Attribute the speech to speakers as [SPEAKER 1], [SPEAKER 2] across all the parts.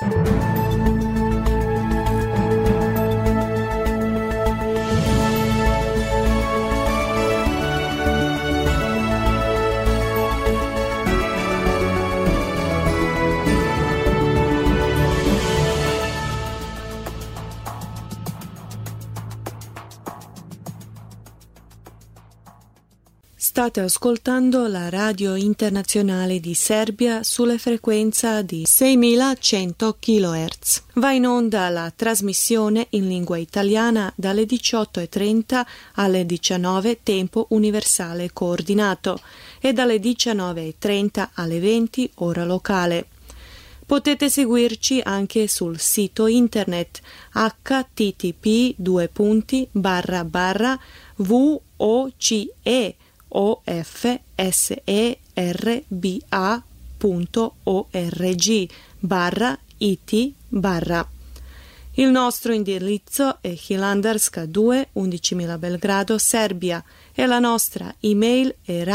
[SPEAKER 1] State ascoltando la radio internazionale di Serbia sulle frequenze di 6100 kHz. Va in onda la trasmissione in lingua italiana dalle 18:30 alle 19 tempo universale coordinato e dalle 19:30 alle 20 ora locale. Potete seguirci anche sul sito internet http://www.ofserba.org/it/. Il nostro indirizzo è Hilandarska 2, 11.000 Belgrado, Serbia, e la nostra email è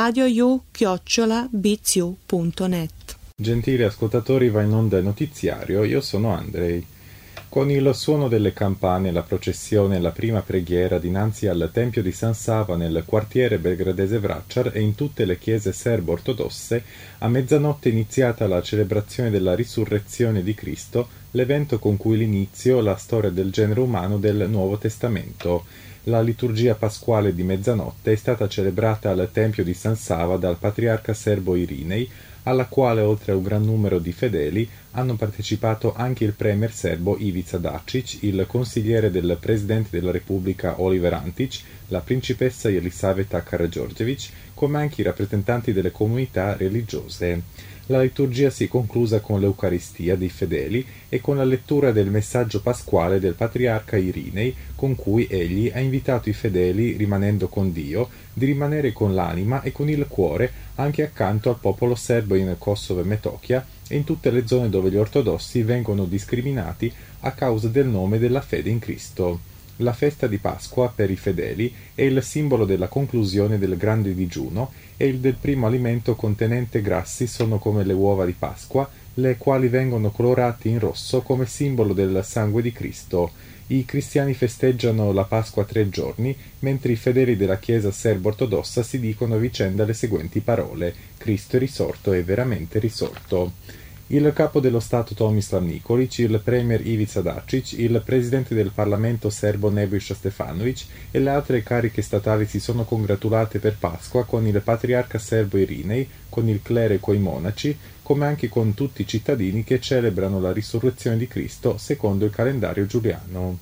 [SPEAKER 1] radiojug@bcu.net.
[SPEAKER 2] Gentili ascoltatori, va in onda il notiziario, io sono Andrei. Con il suono delle campane, la processione e la prima preghiera dinanzi al Tempio di San Sava nel quartiere belgradese Vračar e in tutte le chiese serbo-ortodosse, a mezzanotte è iniziata la celebrazione della risurrezione di Cristo, l'evento con cui l'inizio la storia del genere umano del Nuovo Testamento. La liturgia pasquale di mezzanotte è stata celebrata al Tempio di San Sava dal patriarca serbo Irinei, alla quale, oltre a un gran numero di fedeli, hanno partecipato anche il premier serbo Ivica Dačić, il consigliere del presidente della Repubblica Oliver Antić, la principessa Elisaveta Karađorđević, come anche i rappresentanti delle comunità religiose. La liturgia si è conclusa con l'Eucaristia dei fedeli e con la lettura del messaggio pasquale del patriarca Irinei, con cui egli ha invitato i fedeli, rimanendo con Dio, di rimanere con l'anima e con il cuore anche accanto al popolo serbo in Kosovo e Metohija e in tutte le zone dove gli ortodossi vengono discriminati a causa del nome della fede in Cristo. La festa di Pasqua per i fedeli è il simbolo della conclusione del grande digiuno e il del primo alimento contenente grassi sono come le uova di Pasqua, le quali vengono colorate in rosso come simbolo del sangue di Cristo. I cristiani festeggiano la Pasqua 3 giorni, mentre i fedeli della Chiesa serbo-ortodossa si dicono a vicenda le seguenti parole: Cristo è risorto, è veramente risorto. Il capo dello Stato Tomislav Nikolić, il premier Ivica Dačić, il presidente del Parlamento serbo Nebojša Stefanović e le altre cariche statali si sono congratulate per Pasqua con il patriarca serbo Irinei, con il clero e coi monaci, come anche con tutti i cittadini che celebrano la risurrezione di Cristo secondo il calendario giuliano.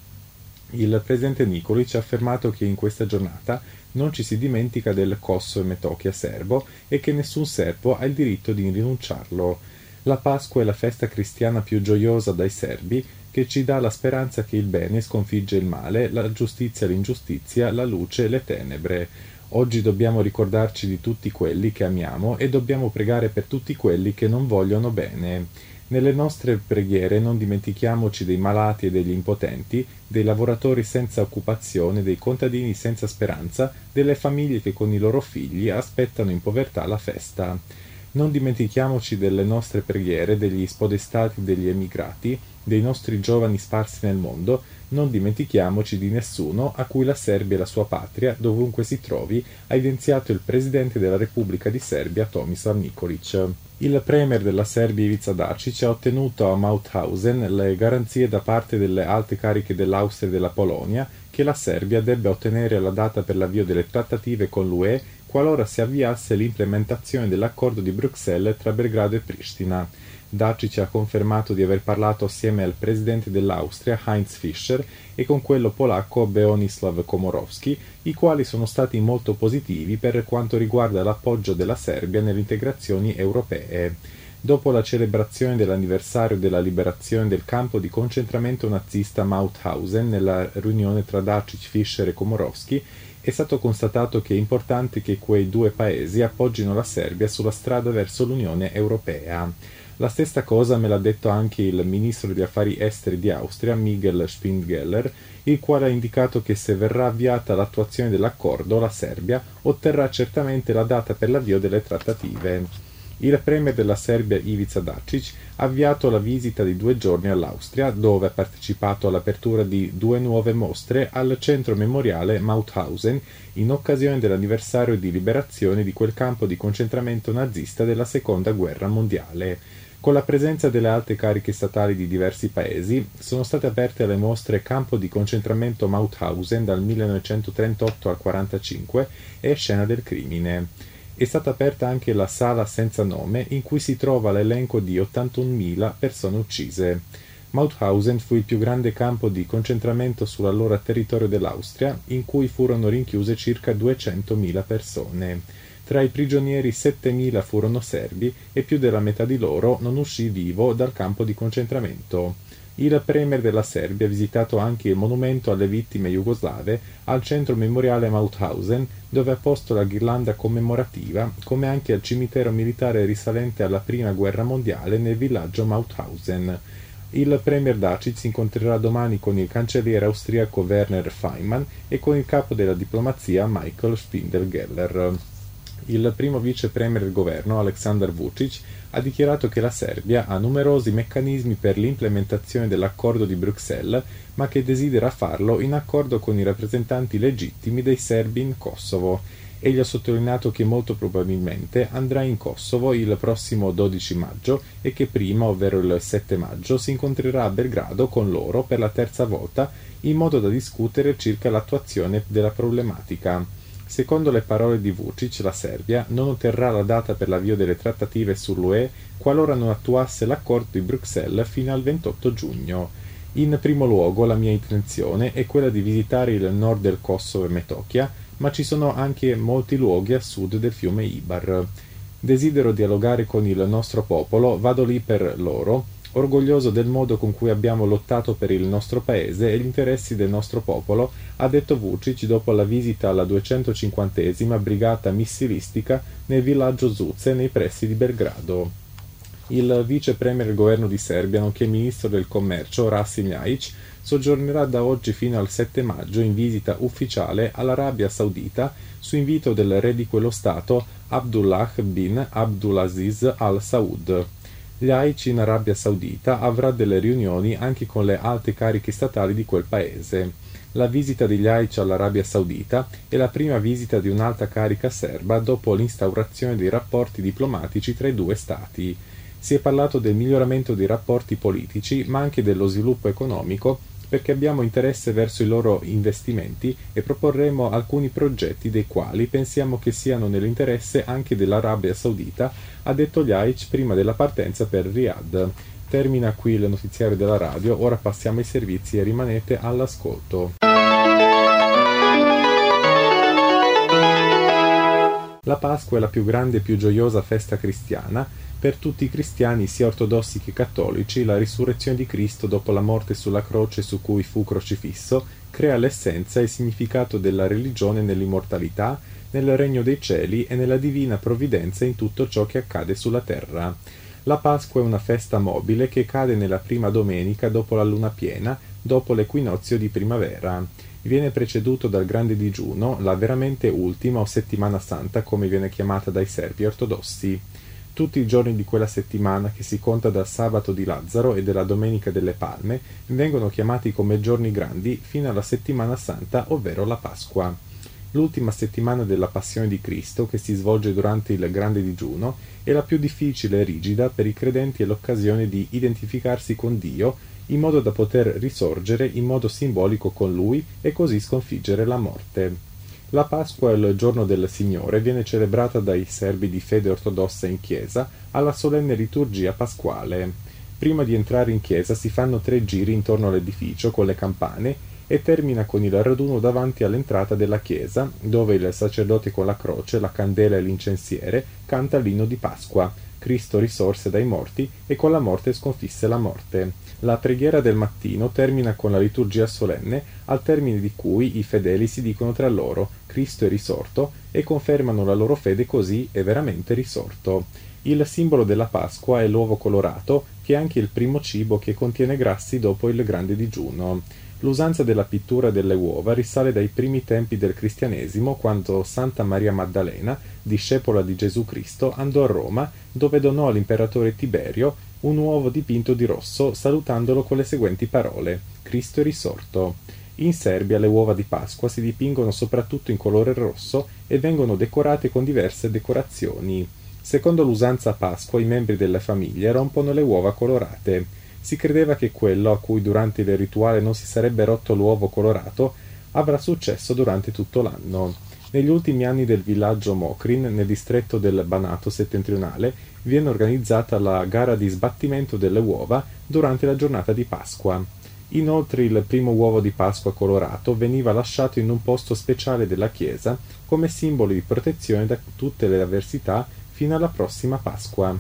[SPEAKER 2] Il presidente Nikolić ha affermato che in questa giornata non ci si dimentica del Kosovo e Metohija serbo e che nessun serbo ha il diritto di rinunciarlo. La Pasqua è la festa cristiana più gioiosa dai serbi, che ci dà la speranza che il bene sconfigge il male, la giustizia l'ingiustizia, la luce le tenebre. Oggi dobbiamo ricordarci di tutti quelli che amiamo e dobbiamo pregare per tutti quelli che non vogliono bene. Nelle nostre preghiere non dimentichiamoci dei malati e degli impotenti, dei lavoratori senza occupazione, dei contadini senza speranza, delle famiglie che con i loro figli aspettano in povertà la festa. Non dimentichiamoci delle nostre preghiere, degli spodestati, degli emigrati, dei nostri giovani sparsi nel mondo, non dimentichiamoci di nessuno a cui la Serbia e la sua patria, dovunque si trovi, ha evidenziato il presidente della Repubblica di Serbia, Tomislav Nikolić. Il premier della Serbia Ivica Dačić ha ottenuto a Mauthausen le garanzie da parte delle alte cariche dell'Austria e della Polonia che la Serbia debba ottenere la data per l'avvio delle trattative con l'UE qualora si avviasse l'implementazione dell'accordo di Bruxelles tra Belgrado e Pristina. Dačić ha confermato di aver parlato assieme al presidente dell'Austria Heinz Fischer e con quello polacco Bronislaw Komorowski, i quali sono stati molto positivi per quanto riguarda l'appoggio della Serbia nelle integrazioni europee. Dopo la celebrazione dell'anniversario della liberazione del campo di concentramento nazista Mauthausen nella riunione tra Dačić, Fischer e Komorowski, è stato constatato che è importante che quei due paesi appoggino la Serbia sulla strada verso l'Unione Europea. La stessa cosa me l'ha detto anche il ministro degli affari esteri di Austria, Miguel Spindgeller, il quale ha indicato che se verrà avviata l'attuazione dell'accordo, la Serbia otterrà certamente la data per l'avvio delle trattative. Il premier della Serbia Ivica Dačić ha avviato la visita di 2 giorni all'Austria, dove ha partecipato all'apertura di 2 nuove mostre al centro memoriale Mauthausen in occasione dell'anniversario di liberazione di quel campo di concentramento nazista della Seconda Guerra Mondiale. Con la presenza delle alte cariche statali di diversi paesi, sono state aperte le mostre Campo di concentramento Mauthausen dal 1938 al 1945 e Scena del crimine. È stata aperta anche la Sala senza nome, in cui si trova l'elenco di 81.000 persone uccise. Mauthausen fu il più grande campo di concentramento sull'allora territorio dell'Austria, in cui furono rinchiuse circa 200.000 persone. Tra i prigionieri 7.000 furono serbi e più della metà di loro non uscì vivo dal campo di concentramento. Il premier della Serbia ha visitato anche il monumento alle vittime jugoslave al centro memoriale Mauthausen, dove ha posto la ghirlanda commemorativa, come anche al cimitero militare risalente alla Prima Guerra Mondiale nel villaggio Mauthausen. Il premier Dačić si incontrerà domani con il cancelliere austriaco Werner Faymann e con il capo della diplomazia Michael Spindelgeller. Il primo vice premier del governo, Aleksandar Vučić, ha dichiarato che la Serbia ha numerosi meccanismi per l'implementazione dell'accordo di Bruxelles, ma che desidera farlo in accordo con i rappresentanti legittimi dei serbi in Kosovo. Egli ha sottolineato che molto probabilmente andrà in Kosovo il prossimo 12 maggio e che prima, ovvero il 7 maggio, si incontrerà a Belgrado con loro per la terza volta in modo da discutere circa l'attuazione della problematica. Secondo le parole di Vučić, la Serbia non otterrà la data per l'avvio delle trattative sull'UE qualora non attuasse l'accordo di Bruxelles fino al 28 giugno. In primo luogo la mia intenzione è quella di visitare il nord del Kosovo e Metohija, ma ci sono anche molti luoghi a sud del fiume Ibar. Desidero dialogare con il nostro popolo, vado lì per loro, orgoglioso del modo con cui abbiamo lottato per il nostro paese e gli interessi del nostro popolo, ha detto Vučić dopo la visita alla 250esima brigata missilistica nel villaggio Zuce nei pressi di Belgrado. Il vice premier del governo di Serbia, nonché ministro del commercio, Rasim Ljajić, soggiornerà da oggi fino al 7 maggio in visita ufficiale all'Arabia Saudita su invito del re di quello stato Abdullah bin Abdulaziz Al Saud. Ljajić in Arabia Saudita avrà delle riunioni anche con le alte cariche statali di quel paese. La visita di Ljajić all'Arabia Saudita è la prima visita di un'alta carica serba dopo l'instaurazione dei rapporti diplomatici tra i due stati. Si è parlato del miglioramento dei rapporti politici, ma anche dello sviluppo economico, perché abbiamo interesse verso i loro investimenti e proporremo alcuni progetti dei quali pensiamo che siano nell'interesse anche dell'Arabia Saudita, ha detto Ljajić prima della partenza per Riyadh. Termina qui il notiziario della radio, ora passiamo ai servizi e rimanete all'ascolto. La Pasqua è la più grande e più gioiosa festa cristiana. Per tutti i cristiani, sia ortodossi che cattolici, la risurrezione di Cristo dopo la morte sulla croce su cui fu crocifisso crea l'essenza e il significato della religione nell'immortalità, nel regno dei cieli e nella divina provvidenza in tutto ciò che accade sulla terra. La Pasqua è una festa mobile che cade nella prima domenica dopo la luna piena, dopo l'equinozio di primavera. Viene preceduto dal grande digiuno, la veramente ultima o settimana santa come viene chiamata dai serbi ortodossi. Tutti i giorni di quella settimana, che si conta dal sabato di Lazzaro e della domenica delle Palme, vengono chiamati come giorni grandi fino alla settimana santa, ovvero la Pasqua. L'ultima settimana della Passione di Cristo, che si svolge durante il grande digiuno, è la più difficile e rigida per i credenti e l'occasione di identificarsi con Dio, in modo da poter risorgere in modo simbolico con Lui e così sconfiggere la morte. La Pasqua, il giorno del Signore, viene celebrata dai serbi di fede ortodossa in chiesa alla solenne liturgia pasquale. Prima di entrare in chiesa si fanno 3 giri intorno all'edificio con le campane e termina con il raduno davanti all'entrata della chiesa, dove il sacerdote con la croce, la candela e l'incensiere canta l'inno di Pasqua. Cristo risorse dai morti e con la morte sconfisse la morte. La preghiera del mattino termina con la liturgia solenne, al termine di cui i fedeli si dicono tra loro «Cristo è risorto» e confermano la loro fede così è veramente risorto. Il simbolo della Pasqua è l'uovo colorato, che è anche il primo cibo che contiene grassi dopo il grande digiuno. L'usanza della pittura delle uova risale dai primi tempi del cristianesimo, quando Santa Maria Maddalena, discepola di Gesù Cristo, andò a Roma, dove donò all'imperatore Tiberio un uovo dipinto di rosso, salutandolo con le seguenti parole: Cristo è risorto. In Serbia le uova di Pasqua si dipingono soprattutto in colore rosso e vengono decorate con diverse decorazioni. Secondo l'usanza a Pasqua, i membri della famiglia rompono le uova colorate. Si credeva che quello a cui durante il rituale non si sarebbe rotto l'uovo colorato avrà successo durante tutto l'anno. Negli ultimi anni del villaggio Mokrin, nel distretto del Banato settentrionale, viene organizzata la gara di sbattimento delle uova durante la giornata di Pasqua. Inoltre il primo uovo di Pasqua colorato veniva lasciato in un posto speciale della chiesa come simbolo di protezione da tutte le avversità fino alla prossima Pasqua.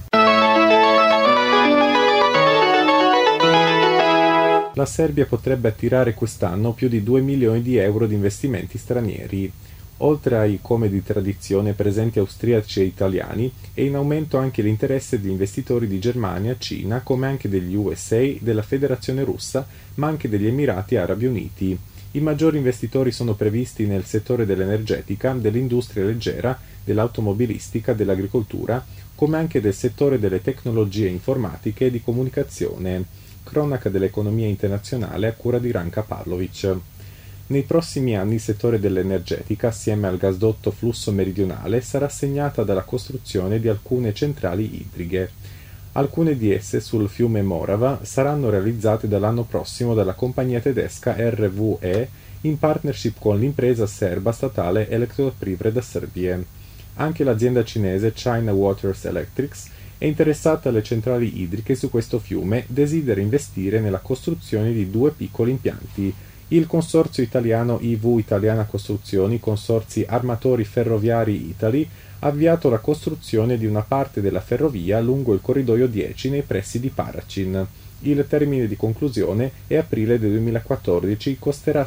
[SPEAKER 2] La Serbia potrebbe attirare quest'anno più di 2 milioni di euro di investimenti stranieri. Oltre ai come di tradizione presenti austriaci e italiani, è in aumento anche l'interesse di investitori di Germania, Cina, come anche degli USA, della Federazione Russa, ma anche degli Emirati Arabi Uniti. I maggiori investitori sono previsti nel settore dell'energetica, dell'industria leggera, dell'automobilistica, dell'agricoltura, come anche del settore delle tecnologie informatiche e di comunicazione. Cronaca dell'economia internazionale a cura di Ranka Pavlovic. Nei prossimi anni il settore dell'energetica, assieme al gasdotto Flusso Meridionale, sarà segnata dalla costruzione di alcune centrali idriche. Alcune di esse sul fiume Morava saranno realizzate dall'anno prossimo dalla compagnia tedesca RWE in partnership con l'impresa serba statale Elektroprivreda Srbije. Anche l'azienda cinese China Waters Electrics è interessata alle centrali idriche su questo fiume, desidera investire nella costruzione di 2 piccoli impianti. Il consorzio italiano IV Italiana Costruzioni, Consorzi Armatori Ferroviari Italy, ha avviato la costruzione di una parte della ferrovia lungo il corridoio 10 nei pressi di Paracin. Il termine di conclusione è aprile del 2014, costerà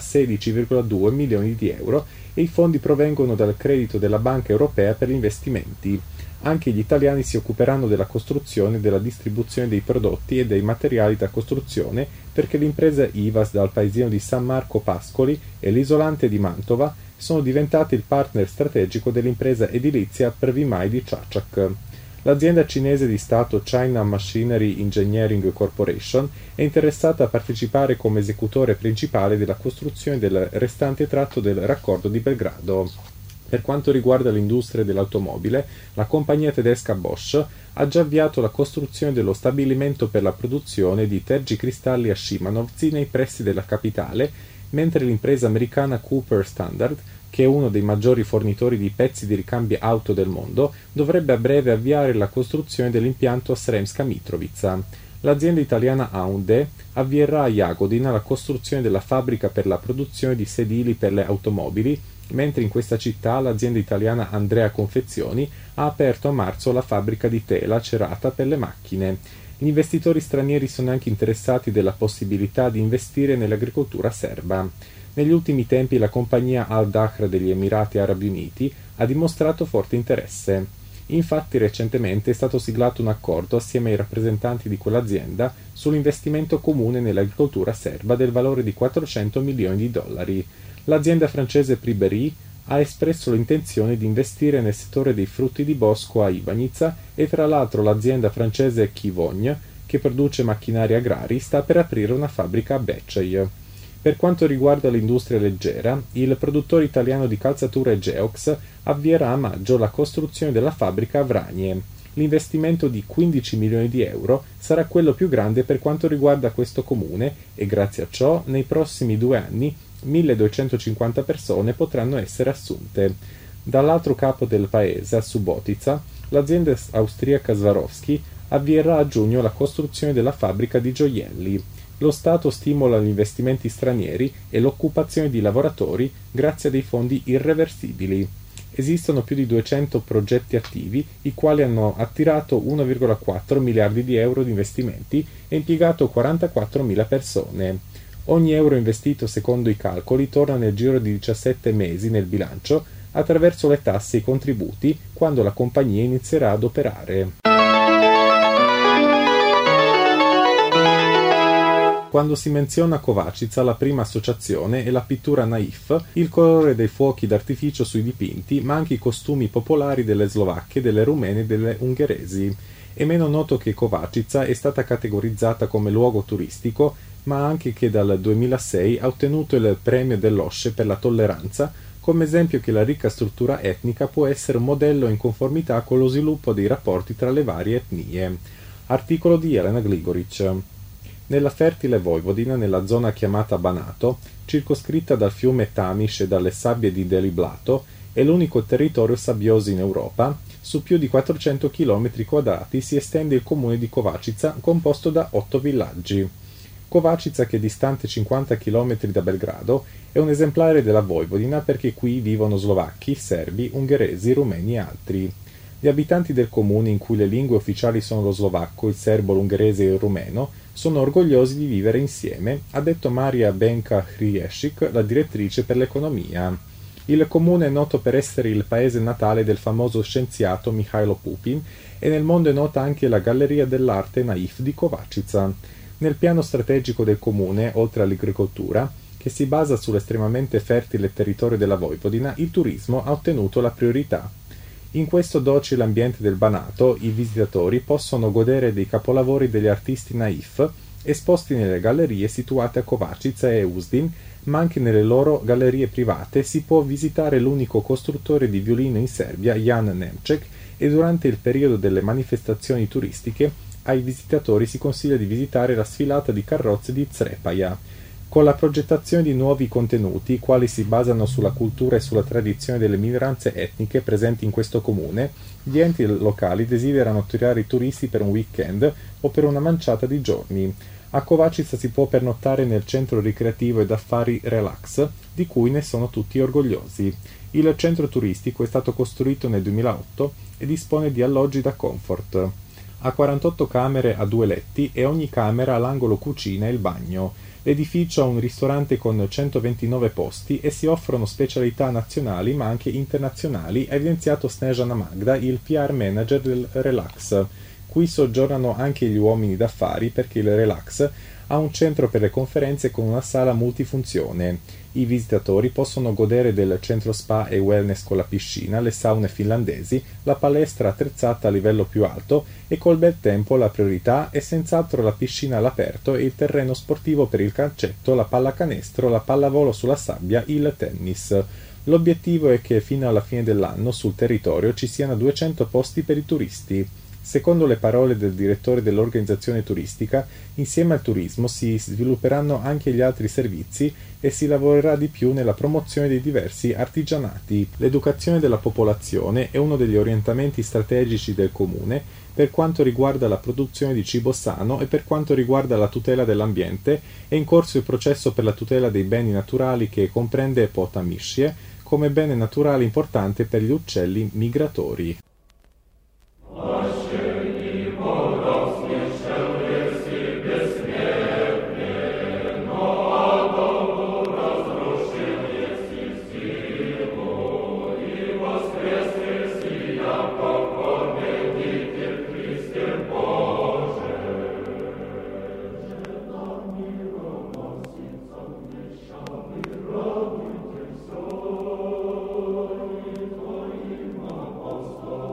[SPEAKER 2] 16,2 milioni di euro e i fondi provengono dal credito della Banca Europea per gli investimenti. Anche gli italiani si occuperanno della costruzione e della distribuzione dei prodotti e dei materiali da costruzione, perché l'impresa Ivas dal paesino di San Marco Pascoli e l'isolante di Mantova sono diventate il partner strategico dell'impresa edilizia Prvimaj di Čačak. L'azienda cinese di Stato China Machinery Engineering Corporation è interessata a partecipare come esecutore principale della costruzione del restante tratto del raccordo di Belgrado. Per quanto riguarda l'industria dell'automobile, la compagnia tedesca Bosch ha già avviato la costruzione dello stabilimento per la produzione di tergicristalli a Szymanowscy nei pressi della capitale, mentre l'impresa americana Cooper Standard, che è uno dei maggiori fornitori di pezzi di ricambio auto del mondo, dovrebbe a breve avviare la costruzione dell'impianto a Sremska Mitrovica. L'azienda italiana Aunde avvierà a Jagodina la costruzione della fabbrica per la produzione di sedili per le automobili, mentre in questa città l'azienda italiana Andrea Confezioni ha aperto a marzo la fabbrica di tela cerata per le macchine. Gli investitori stranieri sono anche interessati della possibilità di investire nell'agricoltura serba. Negli ultimi tempi la compagnia Al-Dahr degli Emirati Arabi Uniti ha dimostrato forte interesse. Infatti recentemente è stato siglato un accordo assieme ai rappresentanti di quell'azienda sull'investimento comune nell'agricoltura serba del valore di 400 milioni di dollari. L'azienda francese Priberi ha espresso l'intenzione di investire nel settore dei frutti di bosco a Ivanjica e tra l'altro l'azienda francese Kivogne, che produce macchinari agrari, sta per aprire una fabbrica a Beccej. Per quanto riguarda l'industria leggera, il produttore italiano di calzature Geox avvierà a maggio la costruzione della fabbrica a Vranje. L'investimento di 15 milioni di euro sarà quello più grande per quanto riguarda questo comune e grazie a ciò nei prossimi 2 anni 1250 persone potranno essere assunte. Dall'altro capo del paese, a Subotica, l'azienda austriaca Swarovski avvierà a giugno la costruzione della fabbrica di gioielli. Lo Stato stimola gli investimenti stranieri e l'occupazione di lavoratori grazie a dei fondi irreversibili. Esistono più di 200 progetti attivi, i quali hanno attirato 1,4 miliardi di euro di investimenti e impiegato 44.000 persone. Ogni euro investito secondo i calcoli torna nel giro di 17 mesi nel bilancio attraverso le tasse e i contributi quando la compagnia inizierà ad operare. Quando si menziona Kovačica, la prima associazione è la pittura naif, il colore dei fuochi d'artificio sui dipinti, ma anche i costumi popolari delle slovacche, delle rumene e delle ungheresi. È meno noto che Kovačica è stata categorizzata come luogo turistico, ma anche che dal 2006 ha ottenuto il premio dell'OSCE per la tolleranza, come esempio che la ricca struttura etnica può essere un modello in conformità con lo sviluppo dei rapporti tra le varie etnie. Articolo di Elena Gligoric. Nella fertile Vojvodina, nella zona chiamata Banato, circoscritta dal fiume Tamiš e dalle sabbie di Deliblato, è l'unico territorio sabbioso in Europa. Su più di 400 km² si estende il comune di Kovačica, composto da 8 villaggi. Kovačica, che è distante 50 km da Belgrado, è un esemplare della Vojvodina perché qui vivono slovacchi, serbi, ungheresi, rumeni e altri. Gli abitanti del comune, in cui le lingue ufficiali sono lo slovacco, il serbo, l'ungherese e il rumeno, sono orgogliosi di vivere insieme, ha detto Maria Benka Hrijesik, la direttrice per l'economia. Il comune è noto per essere il paese natale del famoso scienziato Mihailo Pupin e nel mondo è nota anche la Galleria dell'arte naif di Kovačica. Nel piano strategico del comune, oltre all'agricoltura, che si basa sull'estremamente fertile territorio della Vojvodina, il turismo ha ottenuto la priorità. In questo docile ambiente del Banato, i visitatori possono godere dei capolavori degli artisti naif, esposti nelle gallerie situate a Kovačica e Uzdin, ma anche nelle loro gallerie private si può visitare l'unico costruttore di violino in Serbia, Jan Nemček, e durante il periodo delle manifestazioni turistiche ai visitatori si consiglia di visitare la sfilata di carrozze di Crepaja. Con la progettazione di nuovi contenuti, i quali si basano sulla cultura e sulla tradizione delle minoranze etniche presenti in questo comune, gli enti locali desiderano attirare i turisti per un weekend o per una manciata di giorni. A Kovačica si può pernottare nel centro ricreativo ed affari Relax, di cui ne sono tutti orgogliosi. Il centro turistico è stato costruito nel 2008 e dispone di alloggi da comfort. Ha 48 camere a 2 letti e ogni camera ha l'angolo cucina e il bagno. L'edificio ha un ristorante con 129 posti e si offrono specialità nazionali ma anche internazionali, ha evidenziato Snežana Magda, il PR manager del Relax. Qui soggiornano anche gli uomini d'affari perché il Relax ha un centro per le conferenze con una sala multifunzione. I visitatori possono godere del centro spa e wellness con la piscina, le saune finlandesi, la palestra attrezzata a livello più alto e col bel tempo la priorità è senz'altro la piscina all'aperto e il terreno sportivo per il calcetto, la pallacanestro, la pallavolo sulla sabbia, il tennis. L'obiettivo è che fino alla fine dell'anno sul territorio ci siano 200 posti per i turisti. Secondo le parole del direttore dell'organizzazione turistica, insieme al turismo si svilupperanno anche gli altri servizi e si lavorerà di più nella promozione dei diversi artigianati. L'educazione della popolazione è uno degli orientamenti strategici del comune per quanto riguarda la produzione di cibo sano e per quanto riguarda la tutela dell'ambiente. È in corso il processo per la tutela dei beni naturali che comprende Potamišje come bene naturale importante per gli uccelli migratori.
[SPEAKER 3] Apostol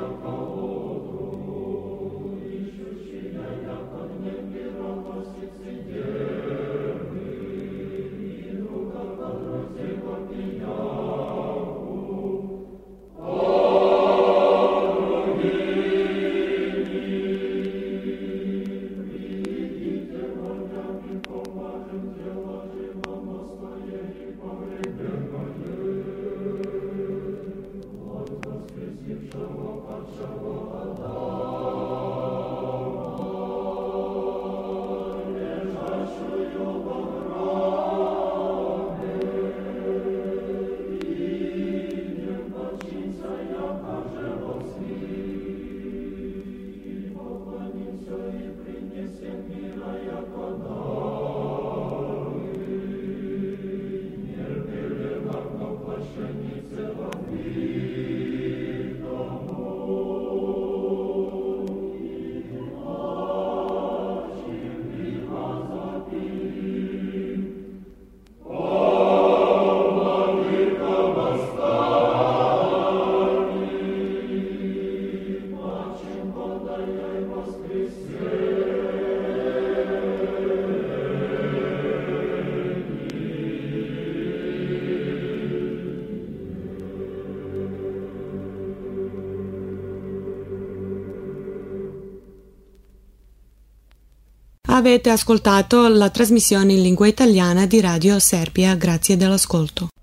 [SPEAKER 1] Avete ascoltato la trasmissione in lingua italiana di Radio Serbia. Grazie dell'ascolto.